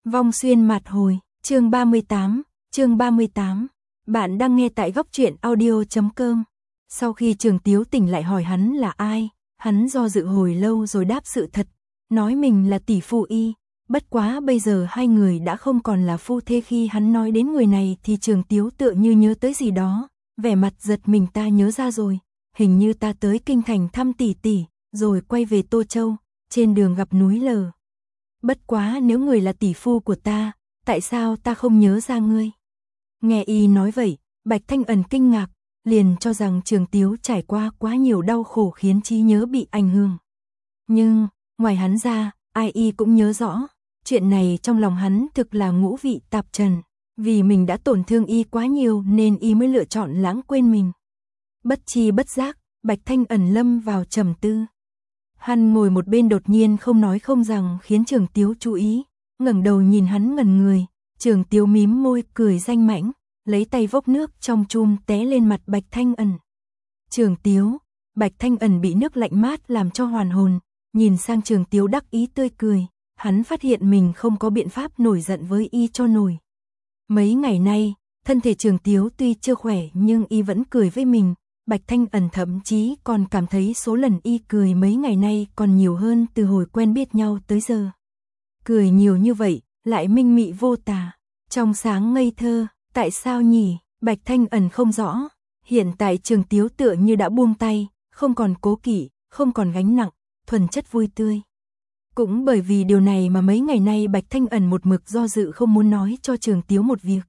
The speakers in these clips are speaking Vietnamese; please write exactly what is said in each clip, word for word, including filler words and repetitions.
Vong xuyên mạt hồi, chương ba mươi tám, chương ba mươi tám. Bạn đang nghe tại góc truyện audio chấm com. Sau khi Trường Tiếu tỉnh lại hỏi hắn là ai, hắn do dự hồi lâu rồi đáp sự thật, nói mình là tỷ phu y. Bất quá bây giờ hai người đã không còn là phu thê. Khi hắn nói đến người này thì Trường Tiếu tựa như nhớ tới gì đó, vẻ mặt giật mình. Ta nhớ ra rồi, hình như ta tới kinh thành thăm tỷ tỷ, rồi quay về Tô Châu, trên đường gặp núi lở. Bất quá nếu người là tỷ phu của ta, tại sao ta không nhớ ra ngươi? Nghe y nói vậy, Bạch Thanh Ẩn kinh ngạc, liền cho rằng Trường Tiếu trải qua quá nhiều đau khổ khiến trí nhớ bị ảnh hưởng. Nhưng, ngoài hắn ra, ai y cũng nhớ rõ, chuyện này trong lòng hắn thực là ngũ vị tạp trần, vì mình đã tổn thương y quá nhiều nên y mới lựa chọn lãng quên mình. Bất chi bất giác, Bạch Thanh Ẩn lâm vào trầm tư. Hắn ngồi một bên đột nhiên không nói không rằng khiến Trường Tiếu chú ý, ngẩng đầu nhìn hắn ngẩn người. Trường Tiếu mím môi cười danh mãnh, lấy tay vốc nước trong chum té lên mặt Bạch Thanh Ẩn. Trường Tiếu, Bạch Thanh Ẩn bị nước lạnh mát làm cho hoàn hồn, nhìn sang Trường Tiếu đắc ý tươi cười, hắn phát hiện mình không có biện pháp nổi giận với y cho nổi. Mấy ngày nay, thân thể Trường Tiếu tuy chưa khỏe nhưng y vẫn cười với mình. Bạch Thanh Ẩn thậm chí còn cảm thấy số lần y cười mấy ngày nay còn nhiều hơn từ hồi quen biết nhau tới giờ. Cười nhiều như vậy, lại minh mị vô tà, trong sáng ngây thơ, tại sao nhỉ? Bạch Thanh Ẩn không rõ, hiện tại Trường Tiếu tựa như đã buông tay, không còn cố kỵ, không còn gánh nặng, thuần chất vui tươi. Cũng bởi vì điều này mà mấy ngày nay Bạch Thanh Ẩn một mực do dự không muốn nói cho Trường Tiếu một việc.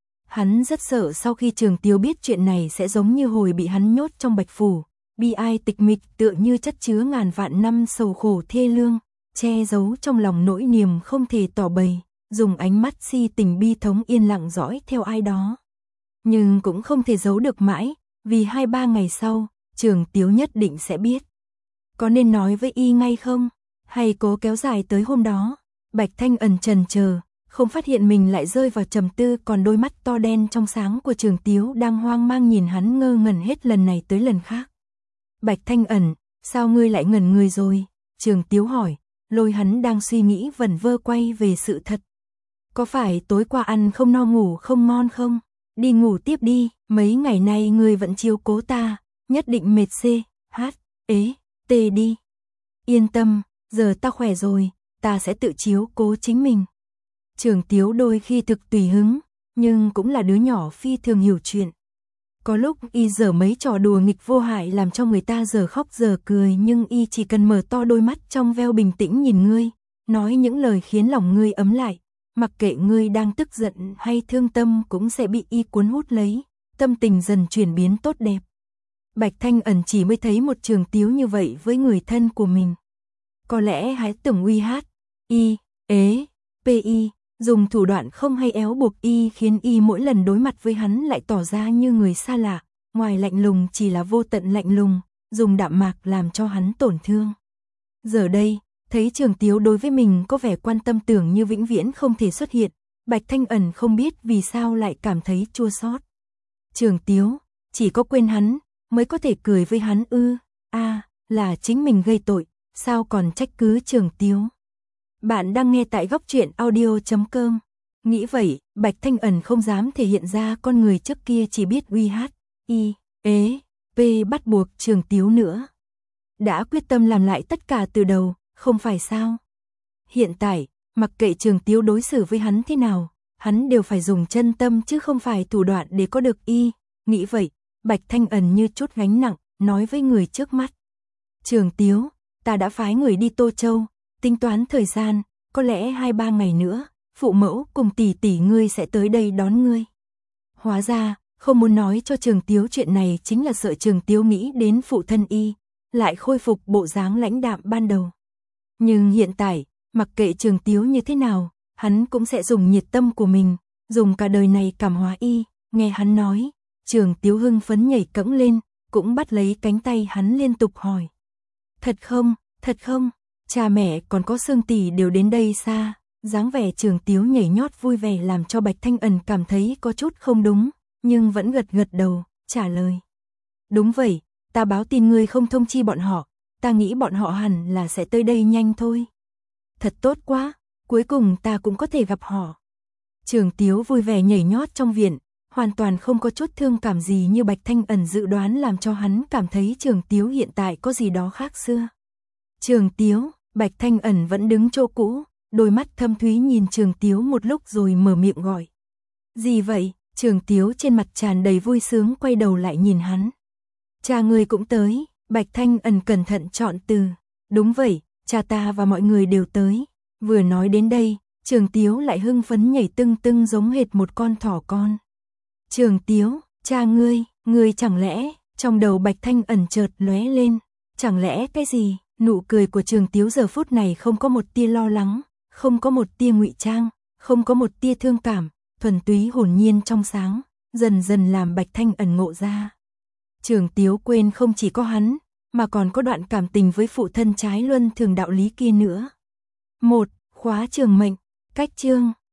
Hắn rất sợ sau khi Trường Tiếu biết chuyện này sẽ giống như hồi bị hắn nhốt trong Bạch Phủ, bi ai tịch mịch tựa như chất chứa ngàn vạn năm sầu khổ thê lương, che giấu trong lòng nỗi niềm không thể tỏ bày, dùng ánh mắt si tình bi thống yên lặng dõi theo ai đó. Nhưng cũng không thể giấu được mãi, vì hai ba ngày sau, Trường Tiếu nhất định sẽ biết. Có nên nói với y ngay không? Hay cố kéo dài tới hôm đó? Bạch Thanh Ẩn chần chờ, không phát hiện mình lại rơi vào trầm tư, còn đôi mắt to đen trong sáng của Trường Tiếu đang hoang mang nhìn hắn ngơ ngẩn hết lần này tới lần khác. Bạch Thanh Ẩn, sao ngươi lại ngẩn người rồi? Trường Tiếu hỏi, lôi hắn đang suy nghĩ vẩn vơ quay về sự thật. Có phải tối qua ăn không no ngủ không ngon không? Đi ngủ tiếp đi, mấy ngày nay ngươi vẫn chiếu cố ta, nhất định mệt xê, hát, ế, tê đi. Yên tâm, giờ ta khỏe rồi, ta sẽ tự chiếu cố chính mình. Trường Tiếu đôi khi thực tùy hứng, nhưng cũng là đứa nhỏ phi thường hiểu chuyện. Có lúc y giở mấy trò đùa nghịch vô hại làm cho người ta giờ khóc giờ cười, nhưng y chỉ cần mở to đôi mắt trong veo bình tĩnh nhìn ngươi, nói những lời khiến lòng ngươi ấm lại, mặc kệ ngươi đang tức giận hay thương tâm cũng sẽ bị y cuốn hút lấy, tâm tình dần chuyển biến tốt đẹp. Bạch Thanh Ẩn chỉ mới thấy một Trường Tiếu như vậy với người thân của mình. Có lẽ hãy tưởng uy hát, y, ế, pi, dùng thủ đoạn không hay éo buộc y khiến y mỗi lần đối mặt với hắn lại tỏ ra như người xa lạ, ngoài lạnh lùng chỉ là vô tận lạnh lùng, dùng đạm mạc làm cho hắn tổn thương. Giờ đây, thấy Trường Tiếu đối với mình có vẻ quan tâm tưởng như vĩnh viễn không thể xuất hiện, Bạch Thanh Ẩn không biết vì sao lại cảm thấy chua xót. Trường Tiếu, chỉ có quên hắn, mới có thể cười với hắn ư? A, à, là chính mình gây tội, sao còn trách cứ Trường Tiếu? Bạn đang nghe tại góc truyện audio chấm com. Nghĩ vậy, Bạch Thanh Ẩn không dám thể hiện ra con người trước kia chỉ biết uy hát, y, ế, p bắt buộc Trường Tiếu nữa. Đã quyết tâm làm lại tất cả từ đầu, không phải sao? Hiện tại, mặc kệ Trường Tiếu đối xử với hắn thế nào, hắn đều phải dùng chân tâm chứ không phải thủ đoạn để có được y. Nghĩ vậy, Bạch Thanh Ẩn như chút gánh nặng, nói với người trước mắt. Trường Tiếu, ta đã phái người đi Tô Châu, tính toán thời gian, có lẽ hai ba ngày nữa, phụ mẫu cùng tỷ tỷ ngươi sẽ tới đây đón ngươi. Hóa ra, không muốn nói cho Trường Tiếu chuyện này chính là sợ Trường Tiếu nghĩ đến phụ thân y, lại khôi phục bộ dáng lãnh đạm ban đầu. Nhưng hiện tại, mặc kệ Trường Tiếu như thế nào, hắn cũng sẽ dùng nhiệt tâm của mình, dùng cả đời này cảm hóa y. Nghe hắn nói, Trường Tiếu hưng phấn nhảy cẫng lên, cũng bắt lấy cánh tay hắn liên tục hỏi. Thật không, thật không? Cha mẹ còn có Sương tỷ đều đến đây xa. Dáng vẻ Trường Tiếu nhảy nhót vui vẻ làm cho Bạch Thanh Ẩn cảm thấy có chút không đúng, nhưng vẫn gật gật đầu, trả lời. Đúng vậy, ta báo tin ngươi không thông chi bọn họ, ta nghĩ bọn họ hẳn là sẽ tới đây nhanh thôi. Thật tốt quá, cuối cùng ta cũng có thể gặp họ. Trường Tiếu vui vẻ nhảy nhót trong viện, hoàn toàn không có chút thương cảm gì như Bạch Thanh Ẩn dự đoán, làm cho hắn cảm thấy Trường Tiếu hiện tại có gì đó khác xưa. Trường Tiếu, Bạch Thanh Ẩn vẫn đứng chỗ cũ, đôi mắt thâm thúy nhìn Trường Tiếu một lúc rồi mở miệng gọi. Gì vậy? Trường Tiếu trên mặt tràn đầy vui sướng quay đầu lại nhìn hắn. Cha ngươi cũng tới. Bạch Thanh Ẩn cẩn thận chọn từ. Đúng vậy, cha ta và mọi người đều tới. Vừa nói đến đây, Trường Tiếu lại hưng phấn nhảy tưng tưng giống hệt một con thỏ con. Trường Tiếu, cha ngươi, ngươi chẳng lẽ, trong đầu Bạch Thanh Ẩn chợt lóe lên. Chẳng lẽ cái gì? Nụ cười của Trường Tiếu giờ phút này không có một tia lo lắng, không có một tia ngụy trang, không có một tia thương cảm, thuần túy hồn nhiên trong sáng, dần dần làm Bạch Thanh Ẩn ngộ ra. Trường Tiếu quên không chỉ có hắn, mà còn có đoạn cảm tình với phụ thân trái luân thường đạo lý kia nữa. Một, khóa trường mệnh, cách chương